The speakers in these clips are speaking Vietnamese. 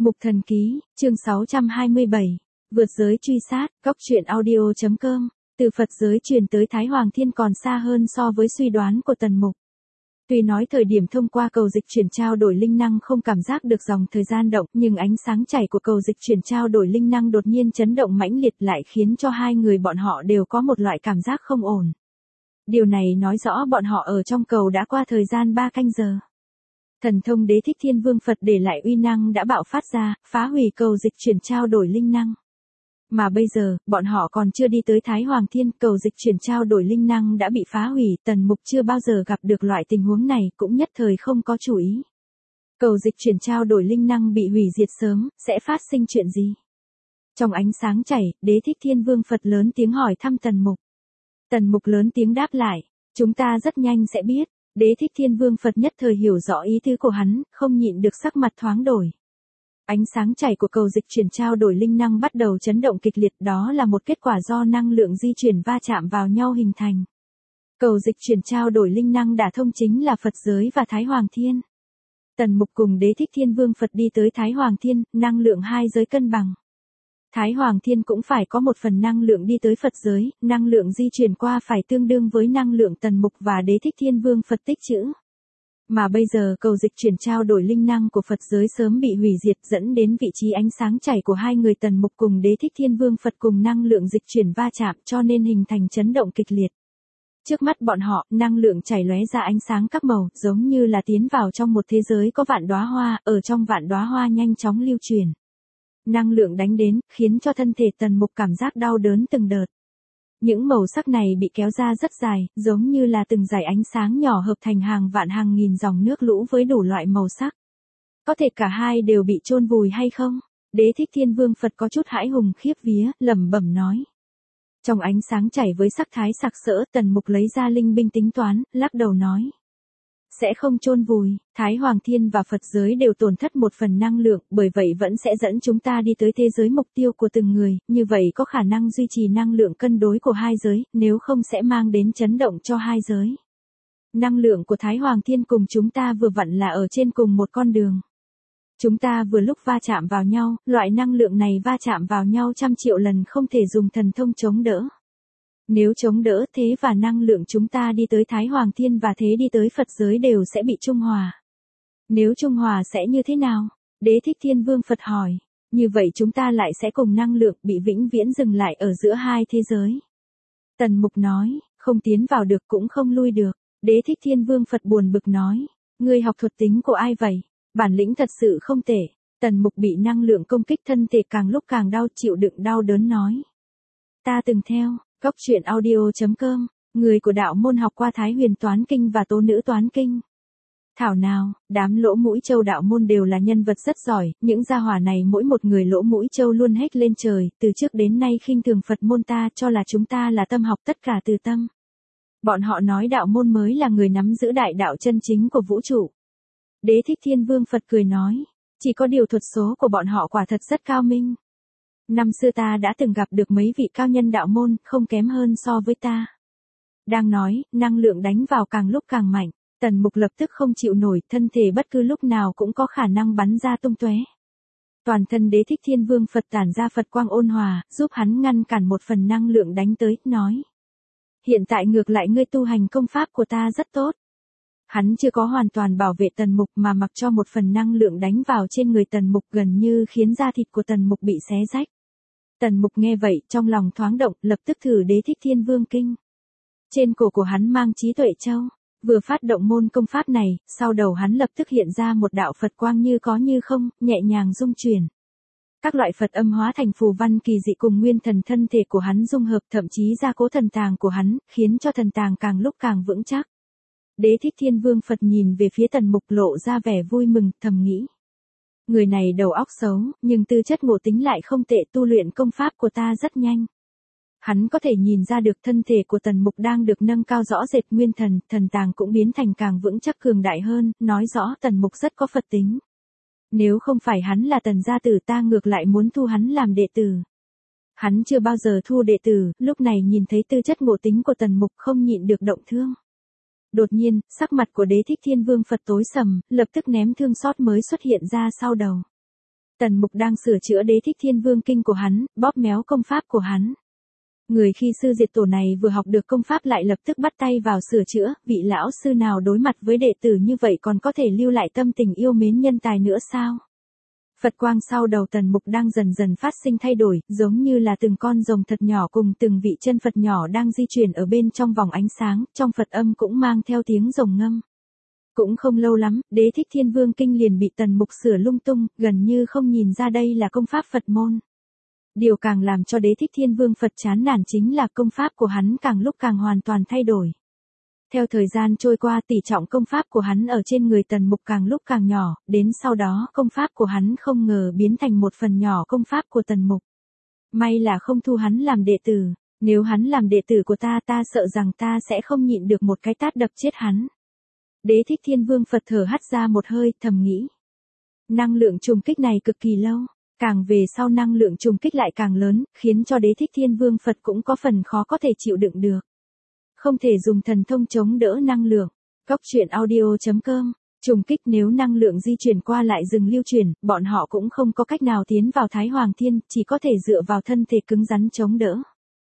Mục Thần Ký, chương 627, vượt giới truy sát, góc truyện audio.com, từ Phật giới truyền tới Thái Hoàng Thiên còn xa hơn so với suy đoán của Tần Mục. Tuy nói thời điểm thông qua cầu dịch chuyển trao đổi linh năng không cảm giác được dòng thời gian động, nhưng ánh sáng chảy của cầu dịch chuyển trao đổi linh năng đột nhiên chấn động mãnh liệt lại khiến cho hai người bọn họ đều có một loại cảm giác không ổn. Điều này nói rõ bọn họ ở trong cầu đã qua thời gian 3 canh giờ. Thần thông Đế Thích Thiên Vương Phật để lại uy năng đã bạo phát ra, phá hủy cầu dịch chuyển trao đổi linh năng. Mà bây giờ, bọn họ còn chưa đi tới Thái Hoàng Thiên, cầu dịch chuyển trao đổi linh năng đã bị phá hủy, Tần Mục chưa bao giờ gặp được loại tình huống này, cũng nhất thời không có chủ ý. Cầu dịch chuyển trao đổi linh năng bị hủy diệt sớm, sẽ phát sinh chuyện gì? Trong ánh sáng chảy, Đế Thích Thiên Vương Phật lớn tiếng hỏi thăm Tần Mục. Tần Mục lớn tiếng đáp lại, chúng ta rất nhanh sẽ biết. Đế Thích Thiên Vương Phật nhất thời hiểu rõ ý tứ của hắn, không nhịn được sắc mặt thoáng đổi. Ánh sáng chảy của cầu dịch chuyển trao đổi linh năng bắt đầu chấn động kịch liệt, đó là một kết quả do năng lượng di chuyển va chạm vào nhau hình thành. Cầu dịch chuyển trao đổi linh năng đả thông chính là Phật giới và Thái Hoàng Thiên. Tần Mục cùng Đế Thích Thiên Vương Phật đi tới Thái Hoàng Thiên, năng lượng hai giới cân bằng. Thái Hoàng Thiên cũng phải có một phần năng lượng đi tới Phật giới, năng lượng di chuyển qua phải tương đương với năng lượng Tần Mục và Đế Thích Thiên Vương Phật tích trữ. Mà bây giờ cầu dịch chuyển trao đổi linh năng của Phật giới sớm bị hủy diệt dẫn đến vị trí ánh sáng chảy của hai người Tần Mục cùng Đế Thích Thiên Vương Phật cùng năng lượng dịch chuyển va chạm cho nên hình thành chấn động kịch liệt. Trước mắt bọn họ, năng lượng chảy lóe ra ánh sáng các màu, giống như là tiến vào trong một thế giới có vạn đóa hoa, ở trong vạn đóa hoa nhanh chóng lưu truyền. Năng lượng đánh đến, khiến cho thân thể Tần Mục cảm giác đau đớn từng đợt. Những màu sắc này bị kéo ra rất dài, giống như là từng dải ánh sáng nhỏ hợp thành hàng vạn hàng nghìn dòng nước lũ với đủ loại màu sắc. Có thể cả hai đều bị chôn vùi hay không? Đế Thích Thiên Vương Phật có chút hãi hùng khiếp vía, lẩm bẩm nói. Trong ánh sáng chảy với sắc thái sặc sỡ, Tần Mục lấy ra linh binh tính toán, lắc đầu nói. Sẽ không chôn vùi, Thái Hoàng Thiên và Phật giới đều tổn thất một phần năng lượng, bởi vậy vẫn sẽ dẫn chúng ta đi tới thế giới mục tiêu của từng người, như vậy có khả năng duy trì năng lượng cân đối của hai giới, nếu không sẽ mang đến chấn động cho hai giới. Năng lượng của Thái Hoàng Thiên cùng chúng ta vừa vặn là ở trên cùng một con đường. Chúng ta vừa lúc va chạm vào nhau, loại năng lượng này va chạm vào nhau trăm triệu lần không thể dùng thần thông chống đỡ. Nếu chống đỡ thế và năng lượng chúng ta đi tới Thái Hoàng Thiên và thế đi tới Phật giới đều sẽ bị trung hòa. Nếu trung hòa sẽ như thế nào? Đế Thích Thiên Vương Phật hỏi. Như vậy chúng ta lại sẽ cùng năng lượng bị vĩnh viễn dừng lại ở giữa hai thế giới. Tần Mục nói, không tiến vào được cũng không lui được. Đế Thích Thiên Vương Phật buồn bực nói. Ngươi học thuật tính của ai vậy? Bản lĩnh thật sự không tệ. Tần Mục bị năng lượng công kích thân thể càng lúc càng đau, chịu đựng đau đớn nói. Ta từng theo. Góc truyện audio.com, người của đạo môn học qua Thái Huyền Toán Kinh và Tố Nữ Toán Kinh. Thảo nào, đám lỗ mũi châu đạo môn đều là nhân vật rất giỏi, những gia hỏa này mỗi một người lỗ mũi châu luôn hét lên trời, từ trước đến nay khinh thường Phật môn ta cho là chúng ta là tâm học tất cả từ tâm. Bọn họ nói đạo môn mới là người nắm giữ đại đạo chân chính của vũ trụ. Đế Thích Thiên Vương Phật cười nói, chỉ có điều thuật số của bọn họ quả thật rất cao minh. Năm xưa ta đã từng gặp được mấy vị cao nhân đạo môn, không kém hơn so với ta. Đang nói, năng lượng đánh vào càng lúc càng mạnh, Tần Mục lập tức không chịu nổi, thân thể bất cứ lúc nào cũng có khả năng bắn ra tung tóe. Toàn thân Đế Thích Thiên Vương Phật tản ra Phật quang ôn hòa, giúp hắn ngăn cản một phần năng lượng đánh tới, nói. Hiện tại ngược lại ngươi tu hành công pháp của ta rất tốt. Hắn chưa có hoàn toàn bảo vệ Tần Mục mà mặc cho một phần năng lượng đánh vào trên người Tần Mục gần như khiến da thịt của Tần Mục bị xé rách. Tần Mục nghe vậy, trong lòng thoáng động, lập tức thử Đế Thích Thiên Vương Kinh. Trên cổ của hắn mang trí tuệ châu, vừa phát động môn công pháp này, sau đầu hắn lập tức hiện ra một đạo Phật quang như có như không, nhẹ nhàng dung chuyển. Các loại Phật âm hóa thành phù văn kỳ dị cùng nguyên thần thân thể của hắn dung hợp, thậm chí gia cố thần tàng của hắn, khiến cho thần tàng càng lúc càng vững chắc. Đế Thích Thiên Vương Phật nhìn về phía Tần Mục lộ ra vẻ vui mừng, thầm nghĩ. Người này đầu óc xấu, nhưng tư chất ngộ tính lại không tệ, tu luyện công pháp của ta rất nhanh. Hắn có thể nhìn ra được thân thể của Tần Mục đang được nâng cao rõ rệt, nguyên thần, thần tàng cũng biến thành càng vững chắc cường đại hơn, nói rõ Tần Mục rất có Phật tính. Nếu không phải hắn là Tần gia tử ta ngược lại muốn thu hắn làm đệ tử. Hắn chưa bao giờ thu đệ tử, lúc này nhìn thấy tư chất ngộ tính của Tần Mục không nhịn được động thương. Đột nhiên, sắc mặt của Đế Thích Thiên Vương Phật tối sầm, lập tức ném thương xót mới xuất hiện ra sau đầu. Tần Mục đang sửa chữa Đế Thích Thiên Vương Kinh của hắn, bóp méo công pháp của hắn. Người khi sư diệt tổ này vừa học được công pháp lại lập tức bắt tay vào sửa chữa, vị lão sư nào đối mặt với đệ tử như vậy còn có thể lưu lại tâm tình yêu mến nhân tài nữa sao? Phật quang sau đầu Tần Mục đang dần dần phát sinh thay đổi, giống như là từng con rồng thật nhỏ cùng từng vị chân Phật nhỏ đang di chuyển ở bên trong vòng ánh sáng, trong Phật âm cũng mang theo tiếng rồng ngâm. Cũng không lâu lắm, Đế Thích Thiên Vương Kinh liền bị Tần Mục sửa lung tung, gần như không nhìn ra đây là công pháp Phật môn. Điều càng làm cho Đế Thích Thiên Vương Phật chán nản chính là công pháp của hắn càng lúc càng hoàn toàn thay đổi. Theo thời gian trôi qua, tỷ trọng công pháp của hắn ở trên người Tần Mục càng lúc càng nhỏ, đến sau đó công pháp của hắn không ngờ biến thành một phần nhỏ công pháp của Tần Mục. May là không thu hắn làm đệ tử, nếu hắn làm đệ tử của ta sợ rằng ta sẽ không nhịn được một cái tát đập chết hắn. Đế Thích Thiên Vương Phật thở hắt ra một hơi, thầm nghĩ. Năng lượng trùng kích này cực kỳ lâu, càng về sau năng lượng trùng kích lại càng lớn, khiến cho Đế Thích Thiên Vương Phật cũng có phần khó có thể chịu đựng được. Không thể dùng thần thông chống đỡ năng lượng. Cóc truyện audio.com. Trùng kích nếu năng lượng di chuyển qua lại dừng lưu chuyển, bọn họ cũng không có cách nào tiến vào Thái Hoàng Thiên, chỉ có thể dựa vào thân thể cứng rắn chống đỡ.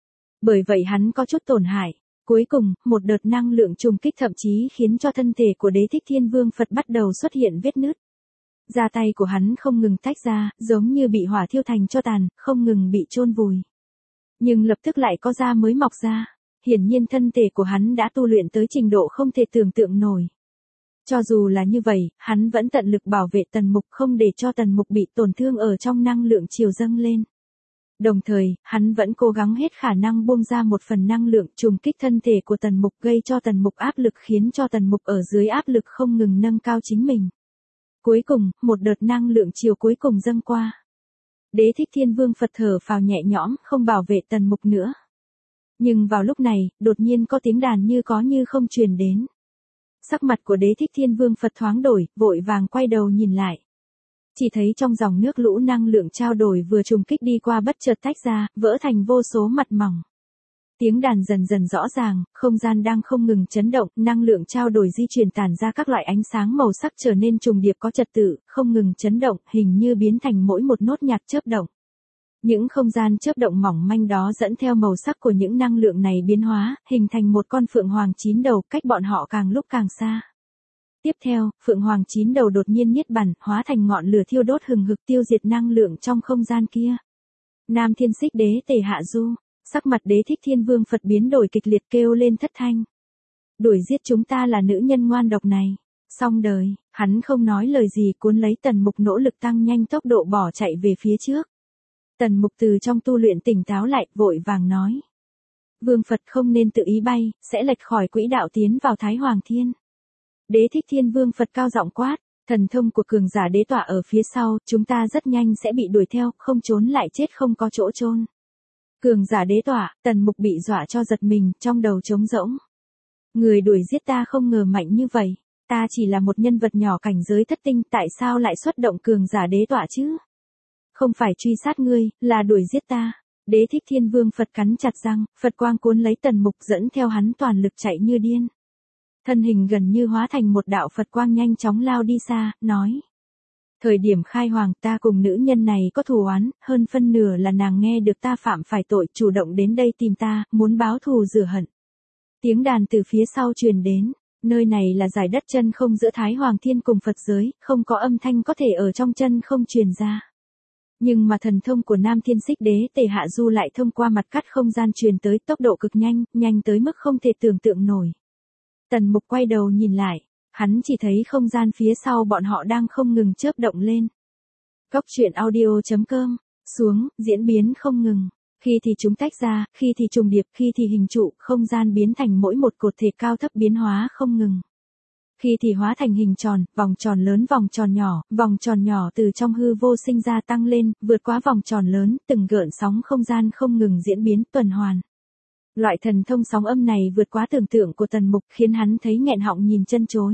Bởi vậy hắn có chút tổn hại. Cuối cùng, một đợt năng lượng trùng kích thậm chí khiến cho thân thể của Đế Thích Thiên Vương Phật bắt đầu xuất hiện vết nứt. Da tay của hắn không ngừng tách ra, giống như bị hỏa thiêu thành tro tàn, không ngừng bị chôn vùi. Nhưng lập tức lại có da mới mọc ra. Hiển nhiên thân thể của hắn đã tu luyện tới trình độ không thể tưởng tượng nổi. Cho dù là như vậy, hắn vẫn tận lực bảo vệ Tần Mục không để cho Tần Mục bị tổn thương ở trong năng lượng chiều dâng lên. Đồng thời, hắn vẫn cố gắng hết khả năng buông ra một phần năng lượng trùng kích thân thể của Tần Mục gây cho Tần Mục áp lực khiến cho Tần Mục ở dưới áp lực không ngừng nâng cao chính mình. Cuối cùng, một đợt năng lượng chiều cuối cùng dâng qua. Đế Thích Thiên Vương Phật thở phào nhẹ nhõm, không bảo vệ Tần Mục nữa. Nhưng vào lúc này, đột nhiên có tiếng đàn như có như không truyền đến. Sắc mặt của Đế Thích Thiên Vương Phật thoáng đổi, vội vàng quay đầu nhìn lại. Chỉ thấy trong dòng nước lũ năng lượng trao đổi vừa trùng kích đi qua bất chợt tách ra, vỡ thành vô số mặt mỏng. Tiếng đàn dần dần rõ ràng, không gian đang không ngừng chấn động, năng lượng trao đổi di chuyển tản ra các loại ánh sáng màu sắc trở nên trùng điệp có trật tự, không ngừng chấn động, hình như biến thành mỗi một nốt nhạc chớp động. Những không gian chớp động mỏng manh đó dẫn theo màu sắc của những năng lượng này biến hóa, hình thành một con phượng hoàng 9 đầu, cách bọn họ càng lúc càng xa. Tiếp theo, phượng hoàng 9 đầu đột nhiên niết bàn, hóa thành ngọn lửa thiêu đốt hừng hực tiêu diệt năng lượng trong không gian kia. Nam Thiên Xích Đế Tề Hạ Du, sắc mặt Đế Thích Thiên Vương Phật biến đổi kịch liệt kêu lên thất thanh. Đuổi giết chúng ta là nữ nhân ngoan độc này. Xong đời, hắn không nói lời gì cuốn lấy Tần Mục nỗ lực tăng nhanh tốc độ bỏ chạy về phía trước. Tần Mục từ trong tu luyện tỉnh táo lại, vội vàng nói. Vương Phật không nên tự ý bay, sẽ lệch khỏi quỹ đạo tiến vào Thái Hoàng Thiên. Đế Thích Thiên Vương Phật cao giọng quát, thần thông của cường giả đế tọa ở phía sau, chúng ta rất nhanh sẽ bị đuổi theo, không trốn lại chết không có chỗ chôn. Cường giả đế tọa, Tần Mục bị dọa cho giật mình, trong đầu trống rỗng. Người đuổi giết ta không ngờ mạnh như vậy, ta chỉ là một nhân vật nhỏ cảnh giới thất tinh, tại sao lại xuất động cường giả đế tọa chứ? Không phải truy sát ngươi, là đuổi giết ta. Đế Thích Thiên Vương Phật cắn chặt răng, Phật quang cuốn lấy Tần Mục dẫn theo hắn toàn lực chạy như điên. Thân hình gần như hóa thành một đạo Phật quang nhanh chóng lao đi xa, nói. Thời điểm khai hoàng ta cùng nữ nhân này có thù oán, hơn phân nửa là nàng nghe được ta phạm phải tội chủ động đến đây tìm ta, muốn báo thù rửa hận. Tiếng đàn từ phía sau truyền đến, nơi này là giải đất chân không giữa Thái Hoàng Thiên cùng Phật giới, không có âm thanh có thể ở trong chân không truyền ra. Nhưng mà thần thông của Nam Thiên Xích Đế Tề Hạ Du lại thông qua mặt cắt không gian truyền tới tốc độ cực nhanh, nhanh tới mức không thể tưởng tượng nổi. Tần Mục quay đầu nhìn lại, hắn chỉ thấy không gian phía sau bọn họ đang không ngừng chớp động lên. Cóc truyện audio.com, xuống, diễn biến không ngừng. Khi thì chúng tách ra, khi thì trùng điệp, khi thì hình trụ, không gian biến thành mỗi một cột thể cao thấp biến hóa không ngừng. Khi thì hóa thành hình tròn, vòng tròn lớn vòng tròn nhỏ từ trong hư vô sinh ra tăng lên, vượt quá vòng tròn lớn, từng gợn sóng không gian không ngừng diễn biến tuần hoàn. Loại thần thông sóng âm này vượt quá tưởng tượng của Tần Mục khiến hắn thấy nghẹn họng nhìn chân chối.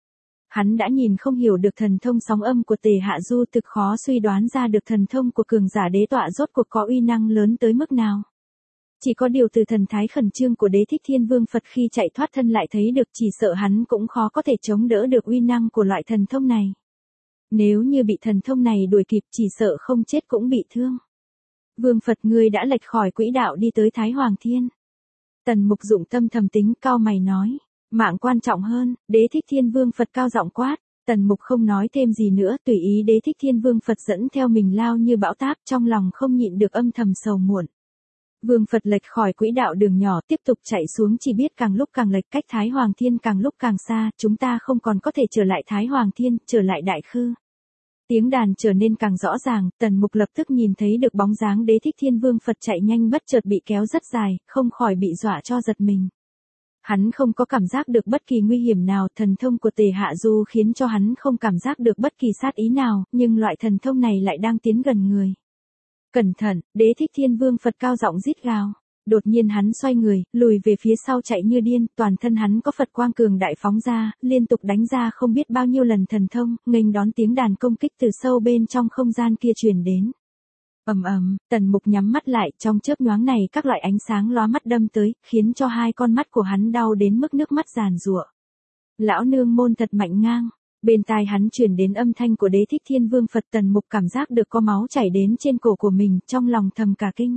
Hắn đã nhìn không hiểu được thần thông sóng âm của Tề Hạ Du, thực khó suy đoán ra được thần thông của cường giả đế tọa rốt cuộc có uy năng lớn tới mức nào. Chỉ có điều từ thần thái khẩn trương của Đế Thích Thiên Vương Phật khi chạy thoát thân lại thấy được, chỉ sợ hắn cũng khó có thể chống đỡ được uy năng của loại thần thông này. Nếu như bị thần thông này đuổi kịp chỉ sợ không chết cũng bị thương. Vương Phật ngươi đã lệch khỏi quỹ đạo đi tới Thái Hoàng Thiên. Tần Mục dụng tâm thầm tính cao mày nói. Mạng quan trọng hơn, Đế Thích Thiên Vương Phật cao giọng quát. Tần Mục không nói thêm gì nữa, tùy ý Đế Thích Thiên Vương Phật dẫn theo mình lao như bão táp, trong lòng không nhịn được âm thầm sầu muộn. Vương Phật lệch khỏi quỹ đạo đường nhỏ tiếp tục chạy xuống, chỉ biết càng lúc càng lệch, cách Thái Hoàng Thiên càng lúc càng xa, chúng ta không còn có thể trở lại Thái Hoàng Thiên, trở lại Đại Khư. Tiếng đàn trở nên càng rõ ràng, Tần Mục lập tức nhìn thấy được bóng dáng Đế Thích Thiên Vương Phật chạy nhanh bất chợt bị kéo rất dài, không khỏi bị dọa cho giật mình. Hắn không có cảm giác được bất kỳ nguy hiểm nào, thần thông của Tề Hạ Du khiến cho hắn không cảm giác được bất kỳ sát ý nào, nhưng loại thần thông này lại đang tiến gần người. Cẩn thận, Đế Thích Thiên Vương Phật cao giọng rít gào. Đột nhiên hắn xoay người, lùi về phía sau chạy như điên, toàn thân hắn có Phật quang cường đại phóng ra, liên tục đánh ra không biết bao nhiêu lần thần thông, nghênh đón tiếng đàn công kích từ sâu bên trong không gian kia truyền đến. Ầm ầm, Tần Mục nhắm mắt lại, trong chớp nhoáng này các loại ánh sáng lóa mắt đâm tới, khiến cho hai con mắt của hắn đau đến mức nước mắt giàn giụa. Lão nương môn thật mạnh ngang. Bên tai hắn truyền đến âm thanh của Đế Thích Thiên Vương Phật. Tần Mục cảm giác được có máu chảy đến trên cổ của mình, trong lòng thầm cả kinh.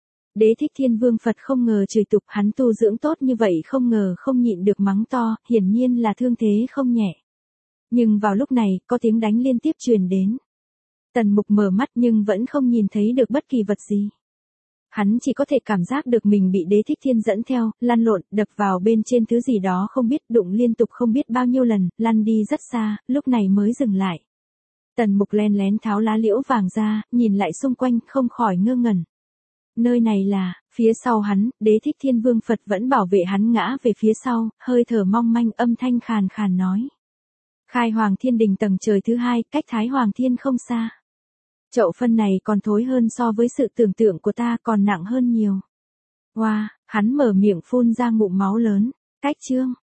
Đế Thích Thiên Vương Phật không ngờ chửi tục, hắn tu dưỡng tốt như vậy không ngờ không nhịn được mắng to, hiển nhiên là thương thế không nhẹ. Nhưng vào lúc này, có tiếng đánh liên tiếp truyền đến. Tần Mục mở mắt nhưng vẫn không nhìn thấy được bất kỳ vật gì. Hắn chỉ có thể cảm giác được mình bị Đế Thích Thiên dẫn theo, lăn lộn, đập vào bên trên thứ gì đó không biết, đụng liên tục không biết bao nhiêu lần, lăn đi rất xa, lúc này mới dừng lại. Tần Mục len lén tháo lá liễu vàng ra, nhìn lại xung quanh, không khỏi ngơ ngẩn. Nơi này là, phía sau hắn, Đế Thích Thiên Vương Phật vẫn bảo vệ hắn ngã về phía sau, hơi thở mong manh, âm thanh khàn khàn nói. Khai Hoàng Thiên Đình tầng trời thứ 2, cách Thái Hoàng Thiên không xa. Chậu phân này còn thối hơn so với sự tưởng tượng của ta, còn nặng hơn nhiều. Wow, hắn mở miệng phun ra ngụm máu lớn. Cách chương